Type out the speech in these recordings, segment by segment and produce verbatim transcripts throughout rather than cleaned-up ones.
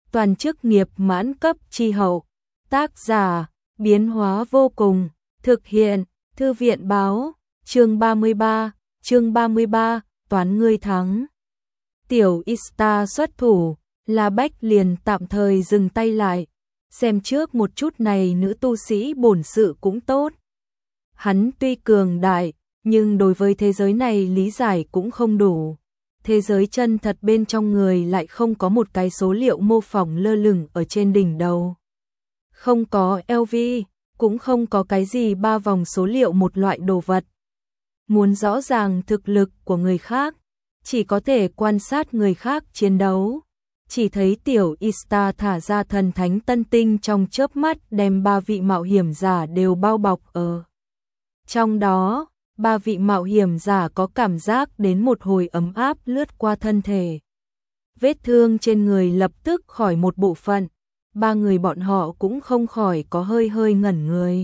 toàn chức nghiệp mãn cấp chi hậu. Tác giả, biến hóa vô cùng, thực hiện, thư viện báo, chương ba mươi ba, chương ba mươi ba, toán ngươi thắng. Tiểu Ista xuất thủ, La Bách liền tạm thời dừng tay lại, xem trước một chút này nữ tu sĩ bổn sự cũng tốt. Hắn tuy cường đại, nhưng đối với thế giới này lý giải cũng không đủ. Thế giới chân thật bên trong người lại không có một cái số liệu mô phỏng lơ lửng ở trên đỉnh đầu. Không có lờ vê, cũng không có cái gì ba vòng số liệu một loại đồ vật. Muốn rõ ràng thực lực của người khác, chỉ có thể quan sát người khác chiến đấu. Chỉ thấy tiểu Ista thả ra thần thánh tân tinh trong chớp mắt đem ba vị mạo hiểm giả đều bao bọc ở. Trong đó, ba vị mạo hiểm giả có cảm giác đến một hồi ấm áp lướt qua thân thể. Vết thương trên người lập tức khỏi một bộ phận, ba người bọn họ cũng không khỏi có hơi hơi ngẩn người.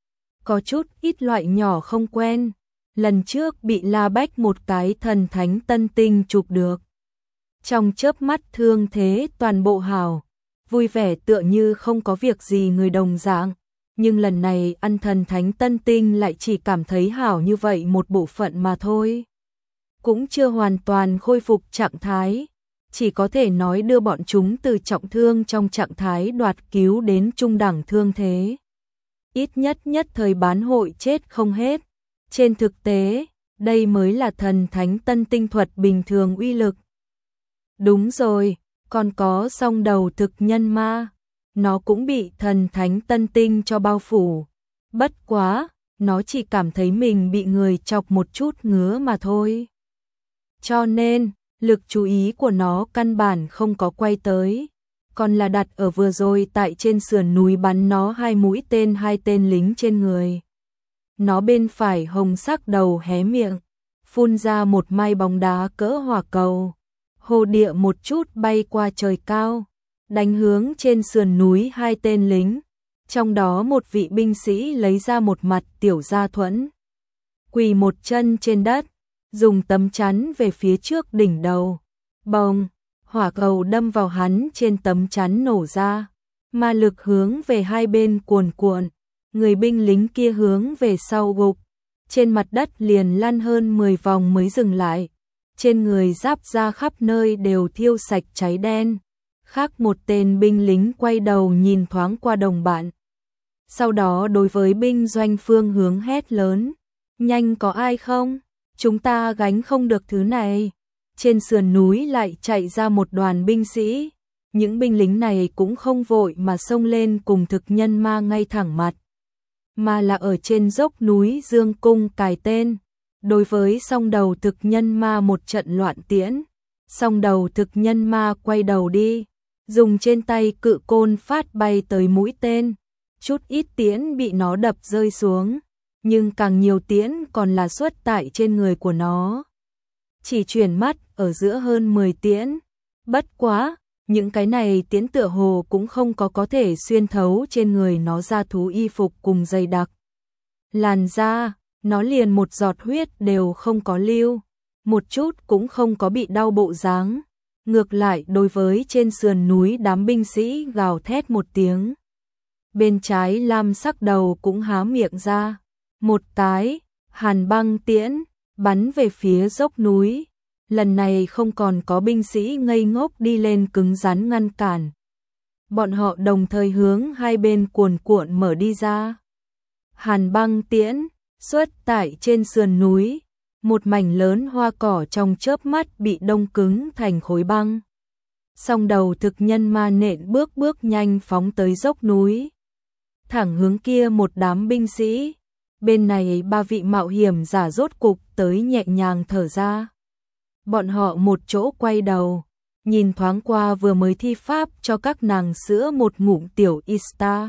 Có chút ít loại nhỏ không quen, lần trước bị La Bách một cái thần thánh tân tinh chụp được. Trong chớp mắt thương thế toàn bộ hảo, vui vẻ tựa như không có việc gì người đồng dạng. Nhưng lần này ăn thần thánh tân tinh lại chỉ cảm thấy hảo như vậy một bộ phận mà thôi. Cũng chưa hoàn toàn khôi phục trạng thái, chỉ có thể nói đưa bọn chúng từ trọng thương trong trạng thái đoạt cứu đến trung đẳng thương thế. Ít nhất nhất thời bán hội chết không hết. Trên thực tế, đây mới là thần thánh tân tinh thuật bình thường uy lực. Đúng rồi, còn có song đầu thực nhân ma. Nó cũng bị thần thánh tân tinh cho bao phủ. Bất quá, nó chỉ cảm thấy mình bị người chọc một chút ngứa mà thôi. Cho nên, lực chú ý của nó căn bản không có quay tới. Còn là đặt ở vừa rồi tại trên sườn núi bắn nó hai mũi tên hai tên lính trên người. Nó bên phải hồng sắc đầu hé miệng, phun ra một mai bóng đá cỡ hỏa cầu. Hồ địa một chút bay qua trời cao, đánh hướng trên sườn núi hai tên lính, trong đó một vị binh sĩ lấy ra một mặt tiểu gia thuẫn, quỳ một chân trên đất, dùng tấm chắn về phía trước đỉnh đầu. Bồng, hỏa cầu đâm vào hắn trên tấm chắn nổ ra, ma lực hướng về hai bên cuồn cuộn, người binh lính kia hướng về sau gục, trên mặt đất liền lăn hơn mười vòng mới dừng lại. Trên người giáp da khắp nơi đều thiêu sạch cháy đen. Khác một tên binh lính quay đầu nhìn thoáng qua đồng bạn. Sau đó đối với binh doanh phương hướng hét lớn. Nhanh có ai không? Chúng ta gánh không được thứ này. Trên sườn núi lại chạy ra một đoàn binh sĩ. Những binh lính này cũng không vội mà xông lên cùng thực nhân ma ngay thẳng mặt. Mà là ở trên dốc núi Dương Cung cài tên. Đối với song đầu thực nhân ma một trận loạn tiễn, song đầu thực nhân ma quay đầu đi, dùng trên tay cự côn phát bay tới mũi tên, chút ít tiễn bị nó đập rơi xuống, nhưng càng nhiều tiễn còn là xuất tại trên người của nó. Chỉ chuyển mắt ở giữa hơn mười tiễn, bất quá, những cái này tiễn tựa hồ cũng không có có thể xuyên thấu trên người nó ra thú y phục cùng dày đặc. Làn da, nó liền một giọt huyết đều không có lưu, một chút cũng không có bị đau bộ dáng. Ngược lại đối với trên sườn núi đám binh sĩ gào thét một tiếng. Bên trái lam sắc đầu cũng há miệng ra, một cái, hàn băng tiễn, bắn về phía dốc núi. Lần này không còn có binh sĩ ngây ngốc đi lên cứng rắn ngăn cản. Bọn họ đồng thời hướng hai bên cuồn cuộn mở đi ra. Hàn băng tiễn xuất tại trên sườn núi, một mảnh lớn hoa cỏ trong chớp mắt bị đông cứng thành khối băng. Song đầu thực nhân ma nện bước bước nhanh phóng tới dốc núi, thẳng hướng kia một đám binh sĩ. Bên này ba vị mạo hiểm giả rốt cục tới nhẹ nhàng thở ra. Bọn họ một chỗ quay đầu, nhìn thoáng qua vừa mới thi pháp cho các nàng sữa một ngụm tiểu Ista.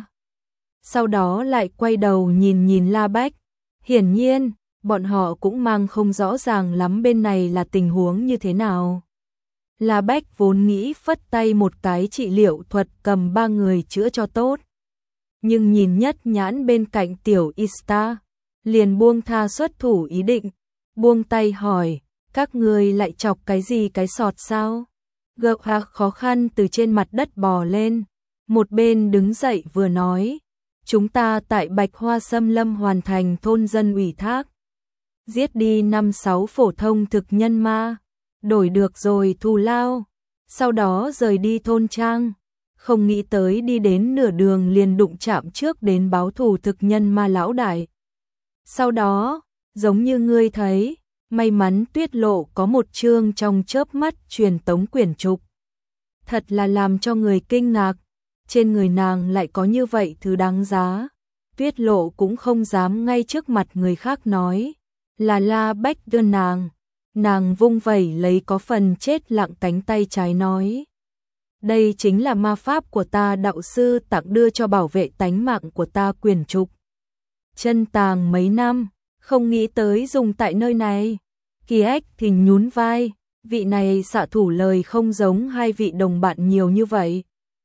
Sau đó lại quay đầu nhìn nhìn La Bách. Hiển nhiên, bọn họ cũng mang không rõ ràng lắm bên này là tình huống như thế nào. La Bách vốn nghĩ phất tay một cái trị liệu thuật cầm ba người chữa cho tốt. Nhưng nhìn nhất nhãn bên cạnh tiểu Ista, liền buông tha xuất thủ ý định, buông tay hỏi, các người lại chọc cái gì cái sọt sao? Gợ hạc khó khăn từ trên mặt đất bò lên, một bên đứng dậy vừa nói, chúng ta tại Bạch Hoa Xâm Lâm hoàn thành thôn dân ủy thác. Giết đi năm sáu phổ thông thực nhân ma, đổi được rồi thù lao, sau đó rời đi thôn trang. Không nghĩ tới đi đến nửa đường liền đụng chạm trước đến báo thù thực nhân ma lão đại. Sau đó, giống như ngươi thấy, may mắn Tuyết Lộ có một chương trong chớp mắt truyền tống quyển trục. Thật là làm cho người kinh ngạc, trên người nàng lại có như vậy thứ đáng giá. Tuyết Lộ cũng không dám ngay trước mặt người khác nói, là La Bách đưa nàng. Nàng vung vẩy lấy có phần chết lặng cánh tay trái nói. Đây chính là ma pháp của ta đạo sư tặng đưa cho bảo vệ tánh mạng của ta quyển trục. Chân tàng mấy năm, không nghĩ tới dùng tại nơi này. Kỳ Ếch thì nhún vai, vị này xạ thủ lời không giống hai vị đồng bạn nhiều như vậy.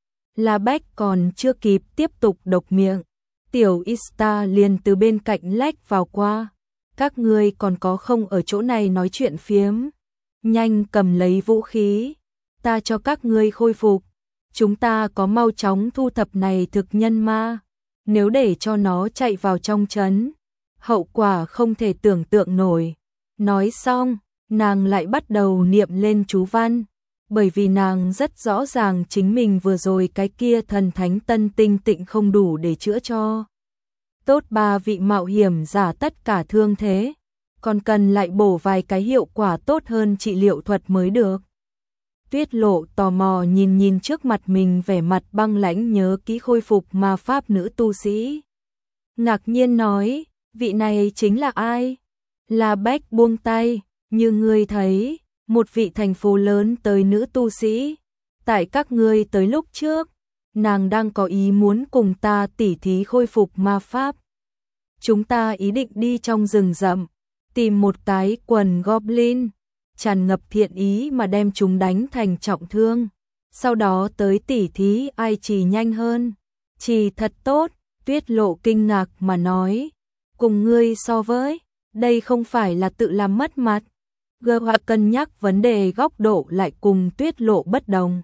La Bách còn chưa kịp tiếp tục độc miệng, Tiểu Ista liền từ bên cạnh lách vào qua. Các ngươi còn có không ở chỗ này nói chuyện phiếm, nhanh cầm lấy vũ khí, ta cho các ngươi khôi phục. Chúng ta có mau chóng thu thập này thực nhân ma, nếu để cho nó chạy vào trong trấn, hậu quả không thể tưởng tượng nổi. Nói xong, nàng lại bắt đầu niệm lên chú văn, bởi vì nàng rất rõ ràng chính mình vừa rồi cái kia thần thánh tân tinh tịnh không đủ để chữa cho tốt ba vị mạo hiểm giả tất cả thương thế, còn cần lại bổ vài cái hiệu quả tốt hơn trị liệu thuật mới được. Tuyết Lộ tò mò nhìn nhìn trước mặt mình vẻ mặt băng lãnh nhớ kỹ khôi phục ma pháp nữ tu sĩ. Ngạc nhiên nói, vị này chính là ai? La Bách buông tay, như ngươi thấy, một vị thành phố lớn tới nữ tu sĩ. Tại các ngươi tới lúc trước, nàng đang có ý muốn cùng ta tỉ thí khôi phục ma pháp. Chúng ta ý định đi trong rừng rậm, tìm một cái quần goblin, tràn ngập thiện ý mà đem chúng đánh thành trọng thương. Sau đó tới tỉ thí ai trì nhanh hơn. Trì thật tốt, Tuyết Lộ kinh ngạc mà nói. Cùng ngươi so với, đây không phải là tự làm mất mặt. Gơ Họa cân nhắc vấn đề góc độ lại cùng Tuyết Lộ bất đồng.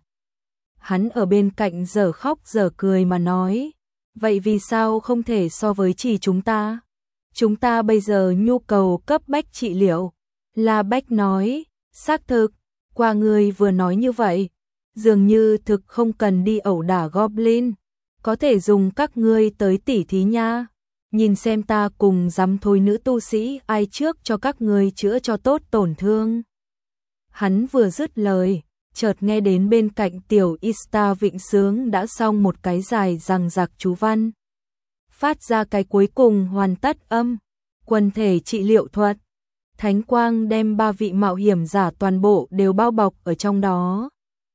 Hắn ở bên cạnh giờ khóc giờ cười mà nói, vậy vì sao không thể so với chỉ chúng ta? Chúng ta bây giờ nhu cầu cấp bách trị liệu. La Bách nói, xác thực, qua người vừa nói như vậy, dường như thực không cần đi ẩu đả goblin, có thể dùng các ngươi tới tỉ thí nha. Nhìn xem ta cùng dám thôi nữ tu sĩ ai trước cho các ngươi chữa cho tốt tổn thương. Hắn vừa dứt lời, chợt nghe đến bên cạnh Tiểu Ista vịnh sướng đã xong một cái dài rằng giặc chú văn. Phát ra cái cuối cùng hoàn tất âm, quần thể trị liệu thuật. Thánh quang đem ba vị mạo hiểm giả toàn bộ đều bao bọc ở trong đó.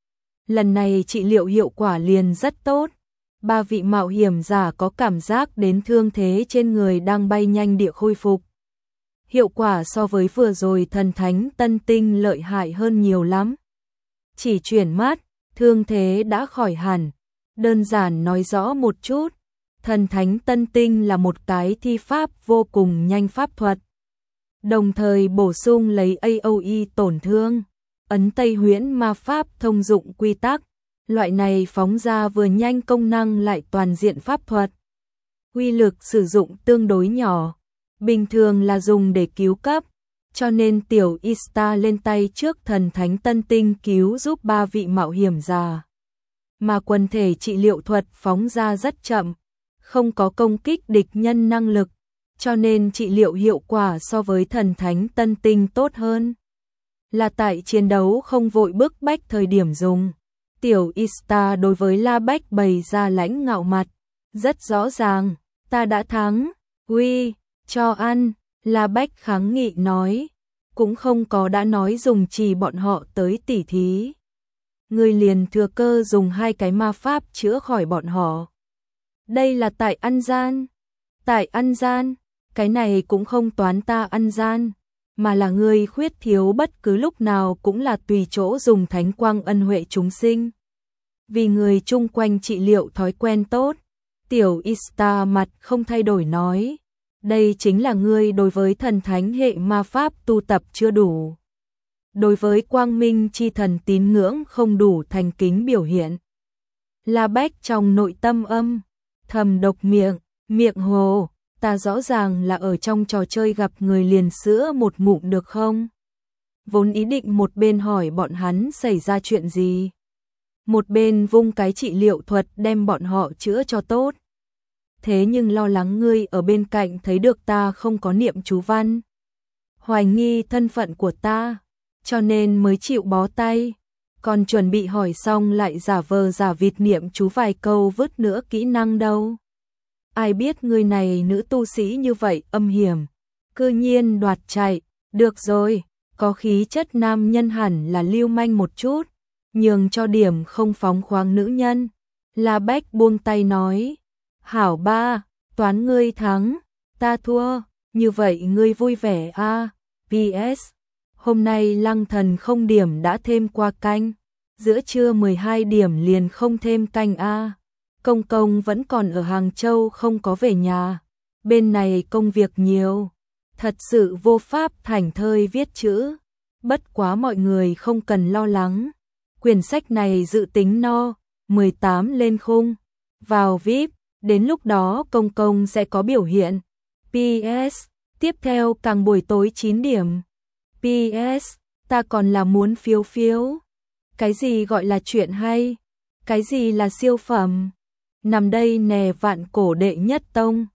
Lần này trị liệu hiệu quả liền rất tốt. Ba vị mạo hiểm giả có cảm giác đến thương thế trên người đang bay nhanh địa khôi phục. Hiệu quả so với vừa rồi thần thánh tân tinh lợi hại hơn nhiều lắm. Chỉ chuyển mắt, thương thế đã khỏi hẳn. Đơn giản nói rõ một chút, thần thánh tân tinh là một cái thi pháp vô cùng nhanh pháp thuật. Đồng thời bổ sung lấy a o e tổn thương, ấn Tây Huyễn ma pháp thông dụng quy tắc. Loại này phóng ra vừa nhanh công năng lại toàn diện pháp thuật. Uy lực sử dụng tương đối nhỏ, bình thường là dùng để cứu cấp, cho nên Tiểu Ista lên tay trước thần thánh tân tinh cứu giúp ba vị mạo hiểm giả. Mà quần thể trị liệu thuật phóng ra rất chậm, không có công kích địch nhân năng lực, cho nên trị liệu hiệu quả so với thần thánh tân tinh tốt hơn. Là tại chiến đấu không vội bức bách thời điểm dùng. Tiểu Ista đối với La Bách bày ra lãnh ngạo mặt, rất rõ ràng, ta đã thắng, uy, cho ăn. La Bách kháng nghị nói, cũng không có đã nói dùng chỉ bọn họ tới tỉ thí. Người liền thừa cơ dùng hai cái ma pháp chữa khỏi bọn họ. Đây là tại ăn gian. Tại ăn gian, cái này cũng không toán ta ăn gian, mà là người khuyết thiếu bất cứ lúc nào cũng là tùy chỗ dùng thánh quang ân huệ chúng sinh. Vì người chung quanh trị liệu thói quen tốt, Tiểu Ista mặt không thay đổi nói, đây chính là ngươi đối với thần thánh hệ ma pháp tu tập chưa đủ. đối với quang minh chi thần tín ngưỡng không đủ thành kính biểu hiện. La Bách trong nội tâm âm thầm độc miệng, miệng hồ, ta rõ ràng là ở trong trò chơi gặp người liền sữa một ngụm được không? Vốn ý định một bên hỏi bọn hắn xảy ra chuyện gì, một bên vung cái trị liệu thuật đem bọn họ chữa cho tốt. Thế nhưng lo lắng ngươi ở bên cạnh thấy được ta không có niệm chú văn, hoài nghi thân phận của ta, cho nên mới chịu bó tay. Còn chuẩn bị hỏi xong lại giả vờ giả vịt niệm chú vài câu vứt nữa kỹ năng đâu. Ai biết người này nữ tu sĩ như vậy âm hiểm, cư nhiên đoạt chạy. Được rồi, có khí chất nam nhân hẳn là lưu manh một chút, nhường cho điểm không phóng khoáng nữ nhân. La Bách buông tay nói, hảo ba, toán ngươi thắng, ta thua, như vậy ngươi vui vẻ a. pê ét Hôm nay Lăng Thần không điểm đã thêm qua canh, giữa trưa mười hai điểm liền không thêm canh a. Công công vẫn còn ở Hàng Châu không có về nhà, bên này công việc nhiều, thật sự vô pháp thảnh thơi viết chữ. Bất quá mọi người không cần lo lắng, quyển sách này dự tính no, mười tám lên khung, vào vi ai pi, đến lúc đó công công sẽ có biểu hiện. pê ét Tiếp theo càng buổi tối chín điểm. pê ét Ta còn là muốn phiếu phiếu. Cái gì gọi là chuyện hay? Cái gì là siêu phẩm? Nằm đây nè vạn cổ đệ nhất tông.